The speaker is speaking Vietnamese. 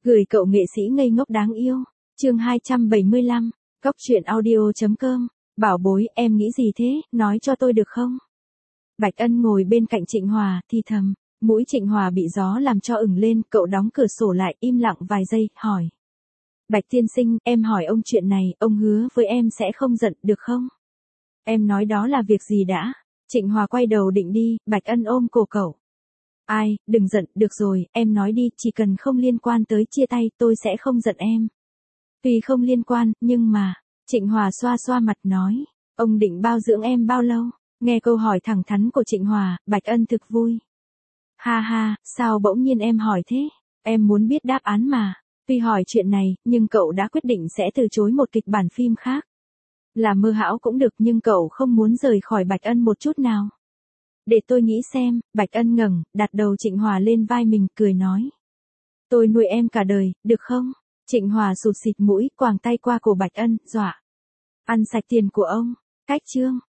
Gửi cậu nghệ sĩ ngây ngốc đáng yêu. Chương 275. Cóc truyện audio.com. Bảo bối, em nghĩ gì thế, nói cho tôi được không? Bạch Ân ngồi bên cạnh Trịnh Hòa, thì thầm. Mũi Trịnh Hòa bị gió làm cho ửng lên, cậu đóng cửa sổ lại, im lặng vài giây, hỏi. Bạch tiên sinh, em hỏi ông chuyện này, ông hứa với em sẽ không giận, được không? Em nói đó là việc gì đã? Trịnh Hòa quay đầu định đi, Bạch Ân ôm cổ cậu. Ai, đừng giận, được rồi, em nói đi, chỉ cần không liên quan tới chia tay, tôi sẽ không giận em. Tuy không liên quan, nhưng mà, Trịnh Hòa xoa xoa mặt nói, ông định bao dưỡng em bao lâu? Nghe câu hỏi thẳng thắn của Trịnh Hòa, Bạch Ân thực vui. Ha ha, sao bỗng nhiên em hỏi thế? Em muốn biết đáp án mà. Tuy hỏi chuyện này, nhưng cậu đã quyết định sẽ từ chối một kịch bản phim khác. Là mơ hão cũng được nhưng cậu không muốn rời khỏi Bạch Ân một chút nào. Để tôi nghĩ xem, Bạch Ân ngẩng, đặt đầu Trịnh Hòa lên vai mình, cười nói. Tôi nuôi em cả đời, được không? Trịnh Hòa sụt xịt mũi, quàng tay qua cổ Bạch Ân, dọa. Ăn sạch tiền của ông. Cách chương.